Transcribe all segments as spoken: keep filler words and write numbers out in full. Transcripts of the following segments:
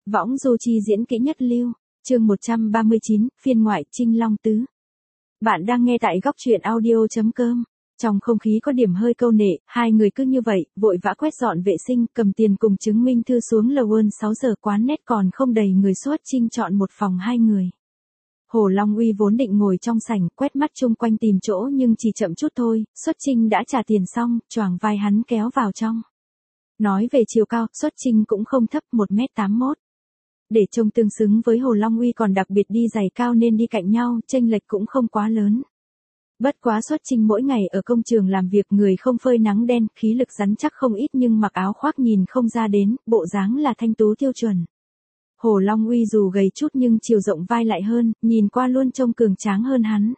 Võng Du Chi diễn kỹ nhất lưu, chương một trăm ba mươi chín, phiên ngoại Trinh Long Tứ. Bạn đang nghe tại góc truyện audio chấm com. Trong không khí có điểm hơi câu nệ, hai người cứ như vậy, vội vã quét dọn vệ sinh, cầm tiền cùng chứng minh thư xuống lầu hơn sáu giờ, quán nét còn không đầy người. Xuất Trinh chọn một phòng hai người. Hồ Long Uy vốn định ngồi trong sảnh, quét mắt chung quanh tìm chỗ nhưng chỉ chậm chút thôi, Xuất Trinh đã trả tiền xong, choàng vai hắn kéo vào trong. Nói về chiều cao, Xuất Trinh cũng không thấp, một mét tám mốt. Để trông tương xứng với Hồ Long Uy còn đặc biệt đi giày cao nên đi cạnh nhau, chênh lệch cũng không quá lớn. Bất quá Xuất Trinh mỗi ngày ở công trường làm việc, người không phơi nắng đen, khí lực rắn chắc không ít nhưng mặc áo khoác nhìn không ra đến, bộ dáng là thanh tú tiêu chuẩn. Hồ Long Uy dù gầy chút nhưng chiều rộng vai lại hơn, nhìn qua luôn trông cường tráng hơn hắn.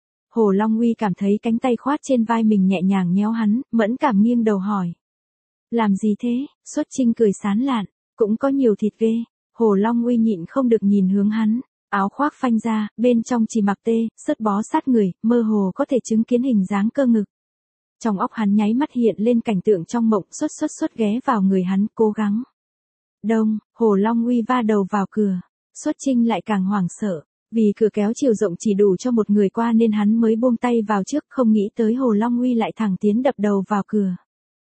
Hồ Long Uy cảm thấy cánh tay khoát trên vai mình nhẹ nhàng nhéo hắn, mẫn cảm nghiêng đầu hỏi. Làm gì thế? Xuất Trinh cười sán lạn, cũng có nhiều thịt ghê. Hồ Long Uy nhịn không được nhìn hướng hắn, áo khoác phanh ra, bên trong chỉ mặc tê, sớt bó sát người, mơ hồ có thể chứng kiến hình dáng cơ ngực. Trong óc hắn nháy mắt hiện lên cảnh tượng trong mộng, xuất xuất xuất ghé vào người hắn, cố gắng. Đông, Hồ Long Uy va đầu vào cửa, Xuất Trinh lại càng hoảng sợ, vì cửa kéo chiều rộng chỉ đủ cho một người qua nên hắn mới buông tay vào trước, không nghĩ tới Hồ Long Uy lại thẳng tiến đập đầu vào cửa.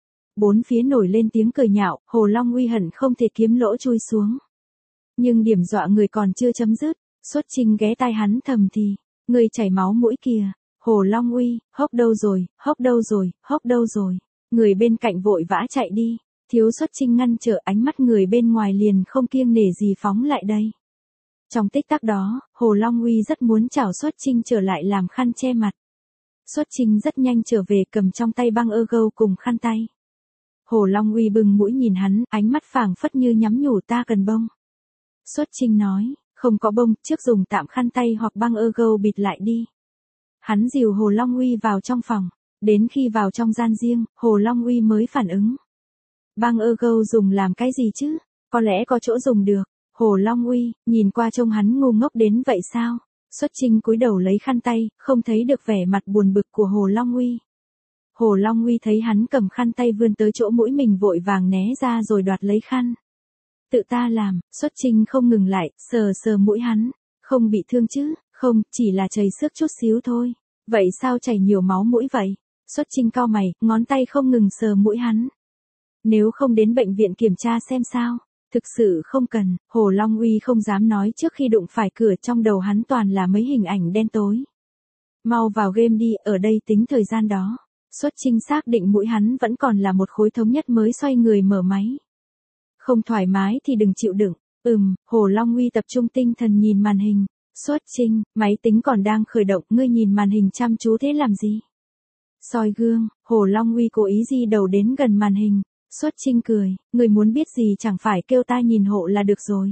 Bốn phía nổi lên tiếng cười nhạo, Hồ Long Uy hận không thể kiếm lỗ chui xuống. Nhưng điểm dọa người còn chưa chấm dứt, Xuất Trinh ghé tai hắn thầm thì, người chảy máu mũi kìa. Hồ Long Uy, hốc đâu rồi, hốc đâu rồi, hốc đâu rồi. Người bên cạnh vội vã chạy đi, thiếu Xuất Trinh ngăn trở, ánh mắt người bên ngoài liền không kiêng nể gì phóng lại đây. Trong tích tắc đó, Hồ Long Uy rất muốn chảo Xuất Trinh trở lại làm khăn che mặt. Xuất Trinh rất nhanh trở về, cầm trong tay băng ơ gâu cùng khăn tay. Hồ Long Uy bừng mũi nhìn hắn, ánh mắt phảng phất như nhắm nhủ, ta cần bông. Xuất Trinh nói, không có bông, trước dùng tạm khăn tay hoặc băng ơ gâu bịt lại đi. Hắn dìu Hồ Long Uy vào trong phòng, đến khi vào trong gian riêng, Hồ Long Uy mới phản ứng. Băng ơ gâu dùng làm cái gì chứ? Có lẽ có chỗ dùng được. Hồ Long Uy, nhìn qua trông hắn ngu ngốc đến vậy sao? Xuất Trinh cúi đầu lấy khăn tay, không thấy được vẻ mặt buồn bực của Hồ Long Uy. Hồ Long Uy thấy hắn cầm khăn tay vươn tới chỗ mũi mình, vội vàng né ra rồi đoạt lấy khăn. Tự ta làm. Xuất Trinh không ngừng lại, sờ sờ mũi hắn. Không bị thương chứ? Không, chỉ là chảy xước chút xíu thôi. Vậy sao chảy nhiều máu mũi vậy? Xuất Trinh cau mày, ngón tay không ngừng sờ mũi hắn. Nếu không đến bệnh viện kiểm tra xem sao? Thực sự không cần. Hồ Long Uy không dám nói trước khi đụng phải cửa, trong đầu hắn toàn là mấy hình ảnh đen tối. Mau vào game đi, ở đây tính thời gian đó. Xuất Trinh xác định mũi hắn vẫn còn là một khối thống nhất mới xoay người mở máy. Không thoải mái thì đừng chịu đựng. Ừm, Hồ Long Uy tập trung tinh thần nhìn màn hình. Xuất Trinh, máy tính còn đang khởi động, ngươi nhìn màn hình chăm chú thế làm gì? Soi gương. Hồ Long Uy cố ý di đầu đến gần màn hình. Xuất Trinh cười, người muốn biết gì chẳng phải kêu ta nhìn hộ là được rồi.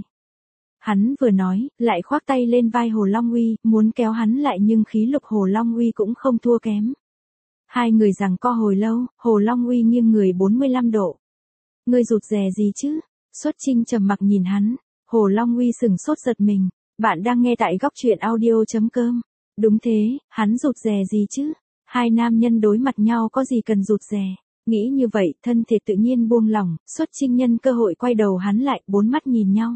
Hắn vừa nói, lại khoác tay lên vai Hồ Long Uy, muốn kéo hắn lại nhưng khí lực Hồ Long Uy cũng không thua kém. Hai người giằng co hồi lâu, Hồ Long Uy nghiêng người bốn mươi lăm độ. Ngươi rụt rè gì chứ? Xuất Trinh trầm mặc nhìn hắn. Hồ Long Uy sừng sốt giật mình. Bạn đang nghe tại góc truyện audio chấm com. Đúng thế, hắn rụt rè gì chứ? Hai nam nhân đối mặt nhau có gì cần rụt rè? Nghĩ như vậy, thân thể tự nhiên buông lỏng, Xuất Trinh nhân cơ hội quay đầu hắn lại, bốn mắt nhìn nhau.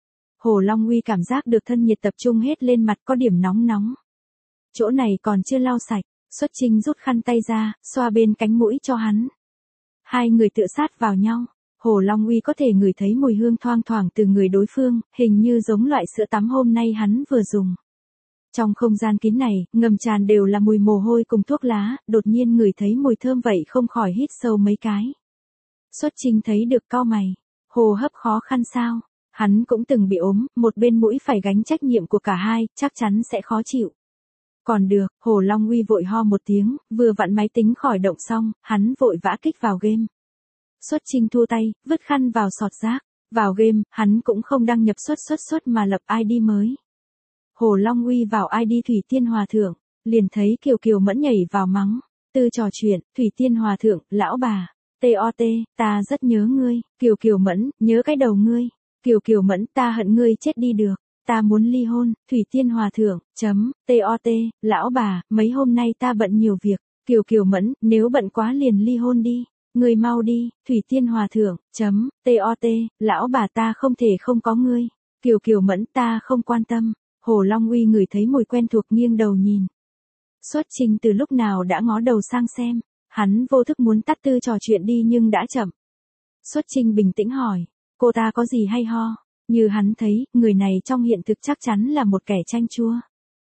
Hồ Long Uy cảm giác được thân nhiệt tập trung hết lên mặt, có điểm nóng nóng. Chỗ này còn chưa lau sạch. Xuất Trinh rút khăn tay ra, xoa bên cánh mũi cho hắn. Hai người tựa sát vào nhau. Hồ Long Uy có thể ngửi thấy mùi hương thoang thoảng từ người đối phương, hình như giống loại sữa tắm hôm nay hắn vừa dùng. Trong không gian kín này, ngầm tràn đều là mùi mồ hôi cùng thuốc lá, đột nhiên ngửi thấy mùi thơm vậy không khỏi hít sâu mấy cái. Xuất Trinh thấy được cau mày. Hồ hấp khó khăn sao? Hắn cũng từng bị ốm, một bên mũi phải gánh trách nhiệm của cả hai, chắc chắn sẽ khó chịu. Còn được, Hồ Long Uy vội ho một tiếng, vừa vặn máy tính khỏi động xong, hắn vội vã kích vào game. Xuất Trinh thua tay, vứt khăn vào sọt rác. Vào game, hắn cũng không đăng nhập xuất xuất xuất mà lập i đê mới. Hồ Long Uy vào i đê Thủy Tiên Hòa Thượng, liền thấy Kiều Kiều Mẫn nhảy vào mắng. Từ trò chuyện, Thủy Tiên Hòa Thượng, lão bà, tê o tê, ta rất nhớ ngươi. Kiều Kiều Mẫn, nhớ cái đầu ngươi. Kiều Kiều Mẫn, ta hận ngươi chết đi được. Ta muốn ly hôn. Thủy Tiên Hòa Thượng, chấm, tot, lão bà, mấy hôm nay ta bận nhiều việc. Kiều Kiều Mẫn, nếu bận quá liền ly hôn đi. Ngươi mau đi, Thủy Tiên Hòa Thượng, chấm, tot, lão bà ta không thể không có ngươi. Kiều Kiều Mẫn ta không quan tâm. Hồ Long Uy ngửi thấy mùi quen thuộc nghiêng đầu nhìn. Xuất Trinh từ lúc nào đã ngó đầu sang xem. Hắn vô thức muốn tắt tư trò chuyện đi nhưng đã chậm. Xuất Trinh bình tĩnh hỏi. Cô ta có gì hay ho? Như hắn thấy, người này trong hiện thực chắc chắn là một kẻ chanh chua.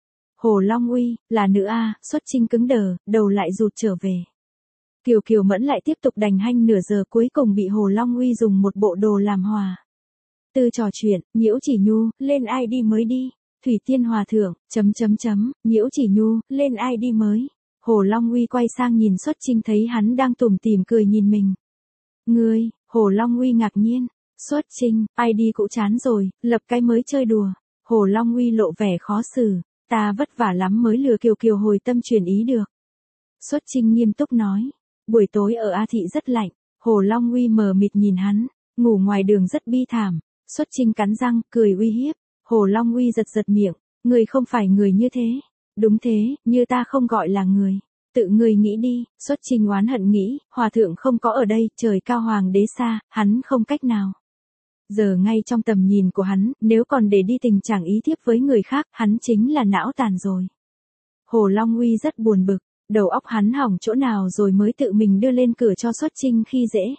Hồ Long Uy, là nữ a, Xuất Trinh cứng đờ, đầu lại rụt trở về. Kiều Kiều Mẫn lại tiếp tục đành hanh nửa giờ cuối cùng bị Hồ Long Uy dùng một bộ đồ làm hòa. Từ trò chuyện, Nhiễu Chỉ Nhu, lên ai đi mới đi. Thủy Tiên Hòa Thượng, chấm chấm chấm, Nhiễu Chỉ Nhu, lên ai đi mới. Hồ Long Uy quay sang nhìn Xuất Trinh thấy hắn đang tủm tỉm cười nhìn mình. Ngươi, Hồ Long Uy ngạc nhiên. Xuất Trinh, ai đi cũ chán rồi, lập cái mới chơi đùa. Hồ Long Uy lộ vẻ khó xử. Ta vất vả lắm mới lừa Kiều Kiều hồi tâm chuyển ý được. Xuất Trinh nghiêm túc nói. Buổi tối ở A Thị rất lạnh. Hồ Long Uy mờ mịt nhìn hắn. Ngủ ngoài đường rất bi thảm. Xuất Trinh cắn răng, cười uy hiếp. Hồ Long Uy giật giật miệng. Người không phải người như thế. Đúng thế, như ta không gọi là người. Tự người nghĩ đi. Xuất Trinh oán hận nghĩ. Hòa thượng không có ở đây, trời cao hoàng đế xa, hắn không cách nào. Giờ ngay trong tầm nhìn của hắn, nếu còn để đi tình trạng ý thiếp với người khác, hắn chính là não tàn rồi. Hồ Long Uy rất buồn bực. Đầu óc hắn hỏng chỗ nào rồi mới tự mình đưa lên cửa cho Xuất Trinh khi dễ.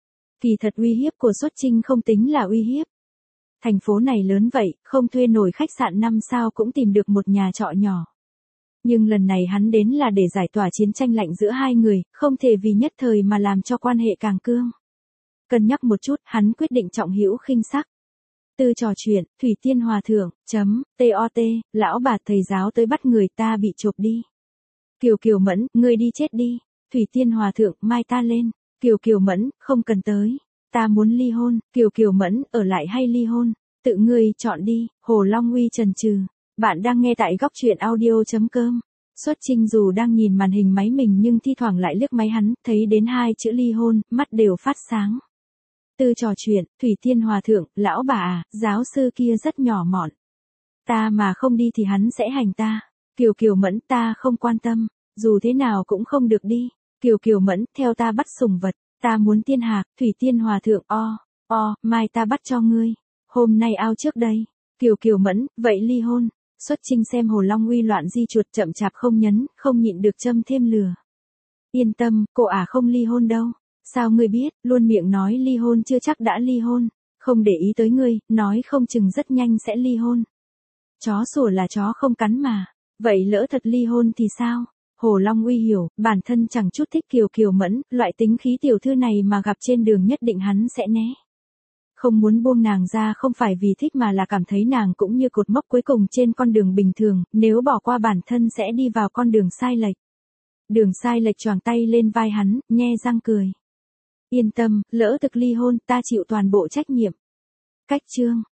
Kỳ thật uy hiếp của Xuất Trinh không tính là uy hiếp. Thành phố này lớn vậy, không thuê nổi khách sạn năm sao cũng tìm được một nhà trọ nhỏ. Nhưng lần này hắn đến là để giải tỏa chiến tranh lạnh giữa hai người, không thể vì nhất thời mà làm cho quan hệ càng cương. Cân nhắc một chút, hắn quyết định trọng hữu khinh sắc. Từ trò chuyện, Thủy Tiên Hòa Thượng, chấm, tot, lão bà thầy giáo tới bắt người ta bị chộp đi. Kiều Kiều Mẫn, ngươi đi chết đi. Thủy Tiên Hòa Thượng, mai ta lên. Kiều Kiều Mẫn, không cần tới. Ta muốn ly hôn. Kiều Kiều Mẫn, ở lại hay ly hôn? Tự ngươi chọn đi. Hồ Long Uy chần chừ. Bạn đang nghe tại góc truyện audio chấm com. Xuất Trinh dù đang nhìn màn hình máy mình nhưng thi thoảng lại liếc máy hắn, thấy đến hai chữ ly hôn, mắt đều phát sáng. Từ trò chuyện, Thủy Tiên Hòa Thượng, lão bà à, giáo sư kia rất nhỏ mọn. Ta mà không đi thì hắn sẽ hành ta. Kiều Kiều Mẫn, ta không quan tâm, dù thế nào cũng không được đi. Kiều Kiều Mẫn, theo ta bắt sủng vật, ta muốn tiên hạc. Thủy Tiên Hòa Thượng, o, o, mai ta bắt cho ngươi. Hôm nay ao trước đây. Kiều Kiều Mẫn, vậy ly hôn. Xuất Trinh xem Hồ Long Uy loạn di chuột chậm chạp không nhấn, không nhịn được châm thêm lừa. Yên tâm, cô à không ly hôn đâu. Sao ngươi biết, luôn miệng nói ly hôn chưa chắc đã ly hôn. Không để ý tới ngươi, nói không chừng rất nhanh sẽ ly hôn. Chó sủa là chó không cắn mà. Vậy lỡ thật ly hôn thì sao? Hồ Long Uy hiểu, bản thân chẳng chút thích Kiều Kiều Mẫn, loại tính khí tiểu thư này mà gặp trên đường nhất định hắn sẽ né. Không muốn buông nàng ra không phải vì thích mà là cảm thấy nàng cũng như cột mốc cuối cùng trên con đường bình thường, nếu bỏ qua bản thân sẽ đi vào con đường sai lệch. Đường sai lệch choàng tay lên vai hắn, nhe răng cười. Yên tâm, lỡ thực ly hôn, ta chịu toàn bộ trách nhiệm. Cách chương